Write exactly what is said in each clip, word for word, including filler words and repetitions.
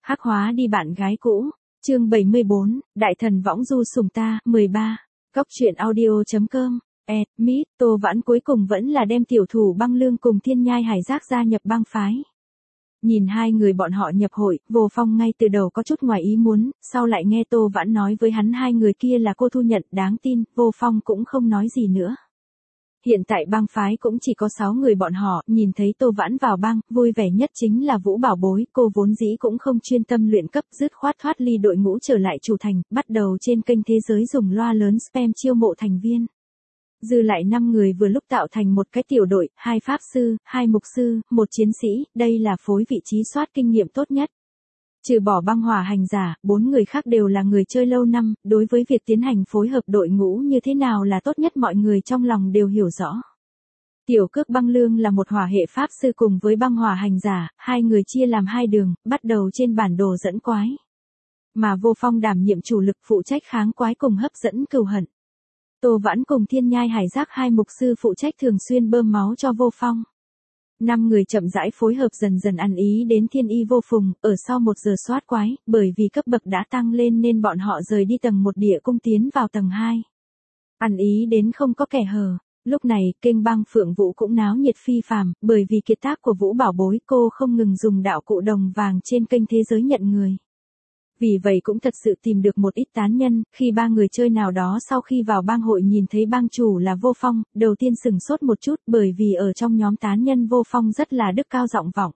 Hắc hóa đi bạn gái cũ. Chương bảy mươi bốn, Đại thần võng du sủng ta, mười ba. Góc truyện audio.com. Ed, Mít, Tô Vãn cuối cùng vẫn là đem tiểu thủ băng lương cùng Thiên Nhai Hải Giác gia nhập băng phái. Nhìn hai người bọn họ nhập hội, Vô Phong ngay từ đầu có chút ngoài ý muốn, sau lại nghe Tô Vãn nói với hắn hai người kia là cô thu nhận, đáng tin, Vô Phong cũng không nói gì nữa. Hiện tại băng phái cũng chỉ có sáu người bọn họ, nhìn thấy Tô Vãn vào băng, vui vẻ nhất chính là Vũ Bảo Bối, cô vốn dĩ cũng không chuyên tâm luyện cấp, dứt khoát thoát ly đội ngũ trở lại chủ thành, bắt đầu trên kênh thế giới dùng loa lớn spam chiêu mộ thành viên. Dư lại năm người vừa lúc tạo thành một cái tiểu đội, hai pháp sư, hai mục sư, một chiến sĩ, đây là phối vị trí soát kinh nghiệm tốt nhất. Trừ bỏ băng hỏa hành giả, bốn người khác đều là người chơi lâu năm, đối với việc tiến hành phối hợp đội ngũ như thế nào là tốt nhất mọi người trong lòng đều hiểu rõ. Tiểu Cước Băng Lương là một hỏa hệ pháp sư cùng với băng hỏa hành giả, hai người chia làm hai đường, bắt đầu trên bản đồ dẫn quái. Mà Vô Phong đảm nhiệm chủ lực phụ trách kháng quái cùng hấp dẫn cừu hận. Tô Vãn cùng Thiên Nhai Hải Giác hai mục sư phụ trách thường xuyên bơm máu cho Vô Phong. Năm người chậm rãi phối hợp dần dần ăn ý đến Thiên Y Vô Phùng, ở sau một giờ soát quái, bởi vì cấp bậc đã tăng lên nên bọn họ rời đi tầng một địa cung tiến vào tầng hai. Ăn ý đến không có kẻ hở. Lúc này, kênh băng Phượng Vũ cũng náo nhiệt phi phàm, bởi vì kiệt tác của Vũ Bảo Bối cô không ngừng dùng đạo cụ đồng vàng trên kênh thế giới nhận người. Vì vậy cũng thật sự tìm được một ít tán nhân, khi ba người chơi nào đó sau khi vào bang hội nhìn thấy bang chủ là Vô Phong, đầu tiên sừng sốt một chút bởi vì ở trong nhóm tán nhân Vô Phong rất là đức cao giọng vọng.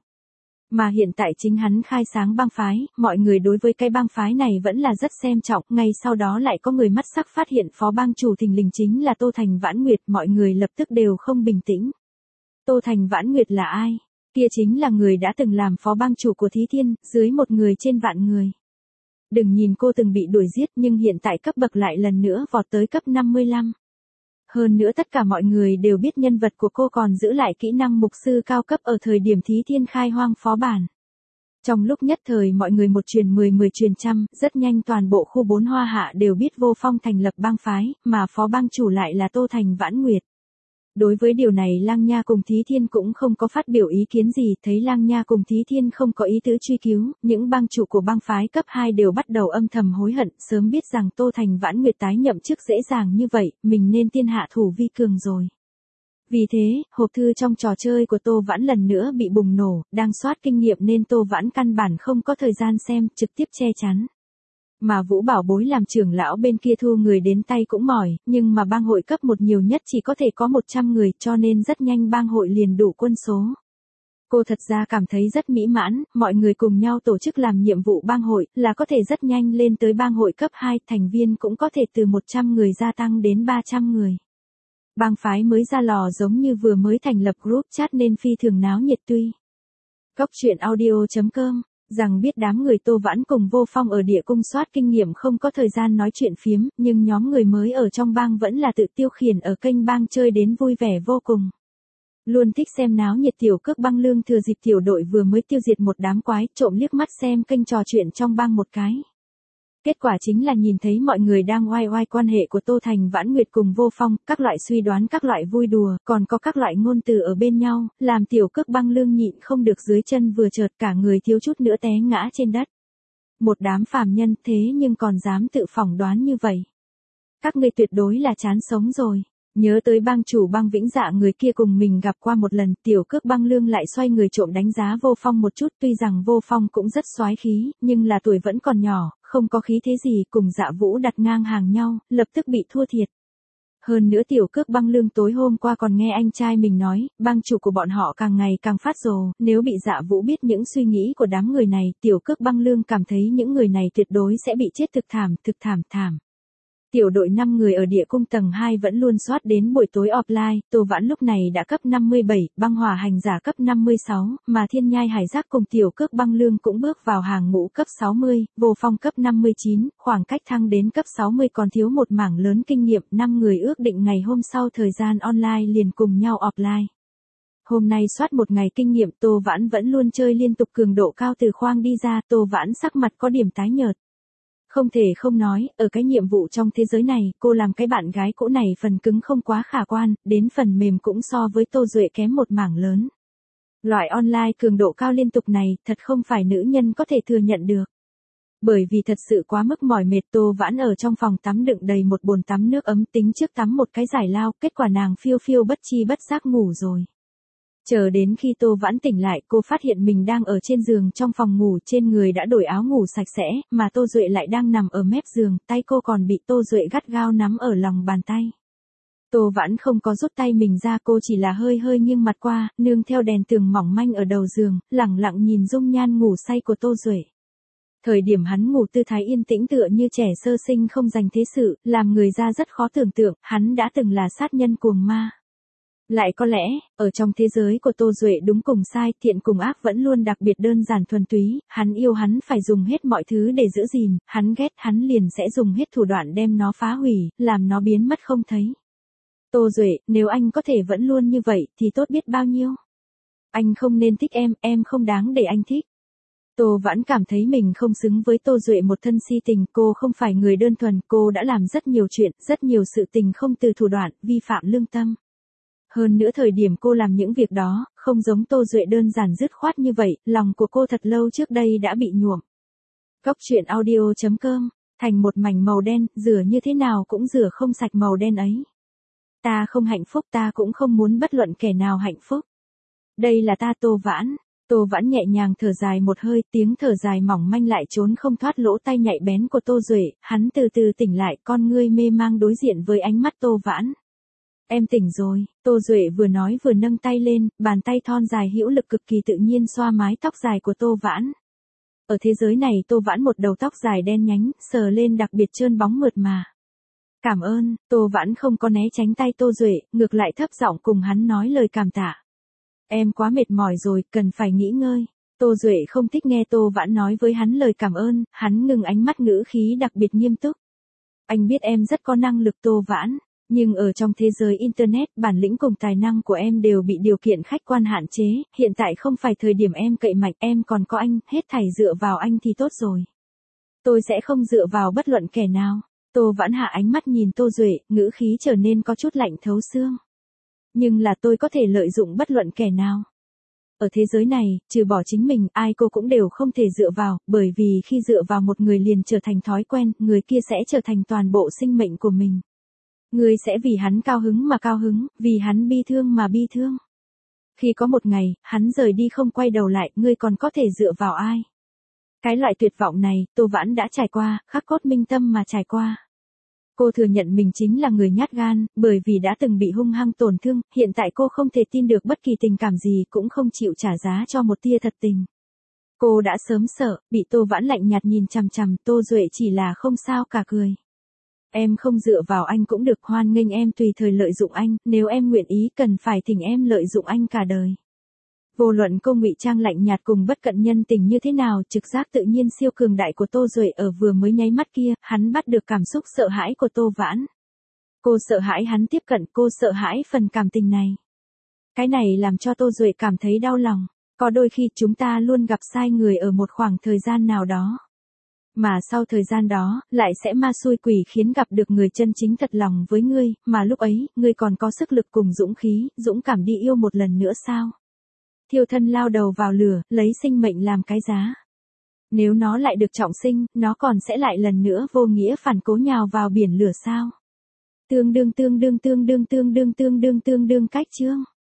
Mà hiện tại chính hắn khai sáng bang phái, mọi người đối với cái bang phái này vẫn là rất xem trọng, ngay sau đó lại có người mắt sắc phát hiện phó bang chủ thình lình chính là Tô Thành Vãn Nguyệt, mọi người lập tức đều không bình tĩnh. Tô Thành Vãn Nguyệt là ai? Kia chính là người đã từng làm phó bang chủ của Thí Thiên, dưới một người trên vạn người. Đừng nhìn cô từng bị đuổi giết nhưng hiện tại cấp bậc lại lần nữa vọt tới cấp năm mươi lăm. Hơn nữa tất cả mọi người đều biết nhân vật của cô còn giữ lại kỹ năng mục sư cao cấp ở thời điểm Thí Thiên khai hoang phó bản. Trong lúc nhất thời mọi người một truyền mười mười truyền trăm, rất nhanh toàn bộ khu bốn Hoa Hạ đều biết Vô Phong thành lập bang phái, mà phó bang chủ lại là Tô Thành Vãn Nguyệt. Đối với điều này Lang Nha cùng Thí Thiên cũng không có phát biểu ý kiến gì, thấy Lang Nha cùng Thí Thiên không có ý tứ truy cứu, những bang chủ của bang phái cấp hai đều bắt đầu âm thầm hối hận, sớm biết rằng Tô Thành Vãn Nguyệt tái nhậm chức dễ dàng như vậy, mình nên tiên hạ thủ vi cường rồi. Vì thế, hộp thư trong trò chơi của Tô Vãn lần nữa bị bùng nổ, đang soát kinh nghiệm nên Tô Vãn căn bản không có thời gian xem, trực tiếp che chắn. Mà Vũ Bảo Bối làm trưởng lão bên kia thu người đến tay cũng mỏi, nhưng mà bang hội cấp một nhiều nhất chỉ có thể có một trăm người cho nên rất nhanh bang hội liền đủ quân số. Cô thật ra cảm thấy rất mỹ mãn, mọi người cùng nhau tổ chức làm nhiệm vụ bang hội là có thể rất nhanh lên tới bang hội cấp hai, thành viên cũng có thể từ một trăm người gia tăng đến ba trăm người. Bang phái mới ra lò giống như vừa mới thành lập group chat nên phi thường náo nhiệt tuy. Góc truyện audio.com. Rằng biết đám người Tô Vãn cùng Vô Phong ở địa cung soát kinh nghiệm không có thời gian nói chuyện phiếm, nhưng nhóm người mới ở trong bang vẫn là tự tiêu khiển ở kênh bang chơi đến vui vẻ vô cùng. Luôn thích xem náo nhiệt Tiểu Cước Băng Lương thừa dịp tiểu đội vừa mới tiêu diệt một đám quái, trộm liếc mắt xem kênh trò chuyện trong bang một cái. Kết quả chính là nhìn thấy mọi người đang oai oai quan hệ của Tô Thành Vãn Nguyệt cùng Vô Phong, các loại suy đoán, các loại vui đùa, còn có các loại ngôn từ ở bên nhau, làm Tiểu Cước Băng Lương nhịn không được dưới chân vừa chợt cả người thiếu chút nữa té ngã trên đất. Một đám phàm nhân thế nhưng còn dám tự phỏng đoán như vậy. Các ngươi tuyệt đối là chán sống rồi. Nhớ tới bang chủ bang Vĩnh Dạ người kia cùng mình gặp qua một lần, Tiểu Cước Băng Lương lại xoay người trộm đánh giá Vô Phong một chút, tuy rằng Vô Phong cũng rất soái khí, nhưng là tuổi vẫn còn nhỏ, không có khí thế gì, cùng Dạ Vũ đặt ngang hàng nhau, lập tức bị thua thiệt. Hơn nữa Tiểu Cước Băng Lương tối hôm qua còn nghe anh trai mình nói, bang chủ của bọn họ càng ngày càng phát rồ, nếu bị Dạ Vũ biết những suy nghĩ của đám người này, Tiểu Cước Băng Lương cảm thấy những người này tuyệt đối sẽ bị chết thực thảm, thực thảm thảm. Tiểu đội năm người ở địa cung tầng hai vẫn luôn soát đến buổi tối offline, Tô Vãn lúc này đã cấp năm mươi bảy, băng hỏa hành giả cấp năm mươi sáu, mà Thiên Nhai Hải Giác cùng Tiểu Cước Băng Lương cũng bước vào hàng ngũ cấp sáu mươi, Vô Phong cấp năm mươi chín, khoảng cách thăng đến cấp sáu mươi còn thiếu một mảng lớn kinh nghiệm, năm người ước định ngày hôm sau thời gian online liền cùng nhau offline. Hôm nay soát một ngày kinh nghiệm, Tô Vãn vẫn luôn chơi liên tục cường độ cao từ khoang đi ra, Tô Vãn sắc mặt có điểm tái nhợt. Không thể không nói, ở cái nhiệm vụ trong thế giới này, cô làm cái bạn gái cũ này phần cứng không quá khả quan, đến phần mềm cũng so với Tô Duệ kém một mảng lớn. Loại online cường độ cao liên tục này, thật không phải nữ nhân có thể thừa nhận được. Bởi vì thật sự quá mức mỏi mệt, Tô Vãn ở trong phòng tắm đựng đầy một bồn tắm nước ấm, tính trước tắm một cái giải lao, kết quả nàng phiêu phiêu bất chi bất giác ngủ rồi. Chờ đến khi Tô Vãn tỉnh lại, cô phát hiện mình đang ở trên giường trong phòng ngủ, trên người đã đổi áo ngủ sạch sẽ, mà Tô Duệ lại đang nằm ở mép giường, tay cô còn bị Tô Duệ gắt gao nắm ở lòng bàn tay. Tô Vãn không có rút tay mình ra, cô chỉ là hơi hơi nghiêng mặt qua, nương theo đèn tường mỏng manh ở đầu giường, lẳng lặng nhìn dung nhan ngủ say của Tô Duệ. Thời điểm hắn ngủ tư thái yên tĩnh tựa như trẻ sơ sinh không dành thế sự, làm người ra rất khó tưởng tượng, hắn đã từng là sát nhân cuồng ma. Lại có lẽ, ở trong thế giới của Tô Duệ đúng cùng sai, thiện cùng ác vẫn luôn đặc biệt đơn giản thuần túy, hắn yêu hắn phải dùng hết mọi thứ để giữ gìn, hắn ghét hắn liền sẽ dùng hết thủ đoạn đem nó phá hủy, làm nó biến mất không thấy. Tô Duệ, nếu anh có thể vẫn luôn như vậy, thì tốt biết bao nhiêu. Anh không nên thích em, em không đáng để anh thích. Tô Vãn cảm thấy mình không xứng với Tô Duệ một thân si tình, cô không phải người đơn thuần, cô đã làm rất nhiều chuyện, rất nhiều sự tình không từ thủ đoạn, vi phạm lương tâm. Hơn nữa thời điểm cô làm những việc đó, không giống Tô Duệ đơn giản dứt khoát như vậy, lòng của cô thật lâu trước đây đã bị nhuộm. Góc truyện audio chấm com, thành một mảnh màu đen, rửa như thế nào cũng rửa không sạch màu đen ấy. Ta không hạnh phúc, ta cũng không muốn bất luận kẻ nào hạnh phúc. Đây là ta Tô Vãn. Tô Vãn nhẹ nhàng thở dài một hơi, tiếng thở dài mỏng manh lại trốn không thoát lỗ tai nhạy bén của Tô Duệ, hắn từ từ tỉnh lại, con ngươi mê mang đối diện với ánh mắt Tô Vãn. Em tỉnh rồi, Tô Duệ vừa nói vừa nâng tay lên, bàn tay thon dài hữu lực cực kỳ tự nhiên xoa mái tóc dài của Tô Vãn. Ở thế giới này Tô Vãn một đầu tóc dài đen nhánh, sờ lên đặc biệt trơn bóng mượt mà. Cảm ơn, Tô Vãn không có né tránh tay Tô Duệ, ngược lại thấp giọng cùng hắn nói lời cảm tạ. Em quá mệt mỏi rồi, cần phải nghỉ ngơi. Tô Duệ không thích nghe Tô Vãn nói với hắn lời cảm ơn, hắn ngừng ánh mắt ngữ khí đặc biệt nghiêm túc. Anh biết em rất có năng lực Tô Vãn, nhưng ở trong thế giới Internet, bản lĩnh cùng tài năng của em đều bị điều kiện khách quan hạn chế, hiện tại không phải thời điểm em cậy mạnh, em còn có anh, hết thảy dựa vào anh thì tốt rồi. Tôi sẽ không dựa vào bất luận kẻ nào. Tô Vãn hạ ánh mắt nhìn Tô Duệ, ngữ khí trở nên có chút lạnh thấu xương. Nhưng là tôi có thể lợi dụng bất luận kẻ nào. Ở thế giới này, trừ bỏ chính mình, ai cô cũng đều không thể dựa vào, bởi vì khi dựa vào một người liền trở thành thói quen, người kia sẽ trở thành toàn bộ sinh mệnh của mình. Người sẽ vì hắn cao hứng mà cao hứng, vì hắn bi thương mà bi thương. Khi có một ngày, hắn rời đi không quay đầu lại, ngươi còn có thể dựa vào ai? Cái loại tuyệt vọng này, Tô Vãn đã trải qua, khắc cốt minh tâm mà trải qua. Cô thừa nhận mình chính là người nhát gan, bởi vì đã từng bị hung hăng tổn thương, hiện tại cô không thể tin được bất kỳ tình cảm gì, cũng không chịu trả giá cho một tia thật tình. Cô đã sớm sợ, bị Tô Vãn lạnh nhạt nhìn chằm chằm, Tô Duệ chỉ là không sao cả cười. Em không dựa vào anh cũng được, hoan nghênh em tùy thời lợi dụng anh, nếu em nguyện ý cần phải thỉnh em lợi dụng anh cả đời. Vô luận cô ngụy trang lạnh nhạt cùng bất cận nhân tình như thế nào, trực giác tự nhiên siêu cường đại của Tô Duệ ở vừa mới nháy mắt kia, hắn bắt được cảm xúc sợ hãi của Tô Vãn. Cô sợ hãi hắn tiếp cận, cô sợ hãi phần cảm tình này. Cái này làm cho Tô Duệ cảm thấy đau lòng, có đôi khi chúng ta luôn gặp sai người ở một khoảng thời gian nào đó. Mà sau thời gian đó, lại sẽ ma xui quỷ khiến gặp được người chân chính thật lòng với ngươi, mà lúc ấy, ngươi còn có sức lực cùng dũng khí, dũng cảm đi yêu một lần nữa sao? Thiêu thân lao đầu vào lửa, lấy sinh mệnh làm cái giá. Nếu nó lại được trọng sinh, nó còn sẽ lại lần nữa vô nghĩa phản cố nhào vào biển lửa sao? Tương đương tương đương tương đương tương đương tương đương tương đương cách chương.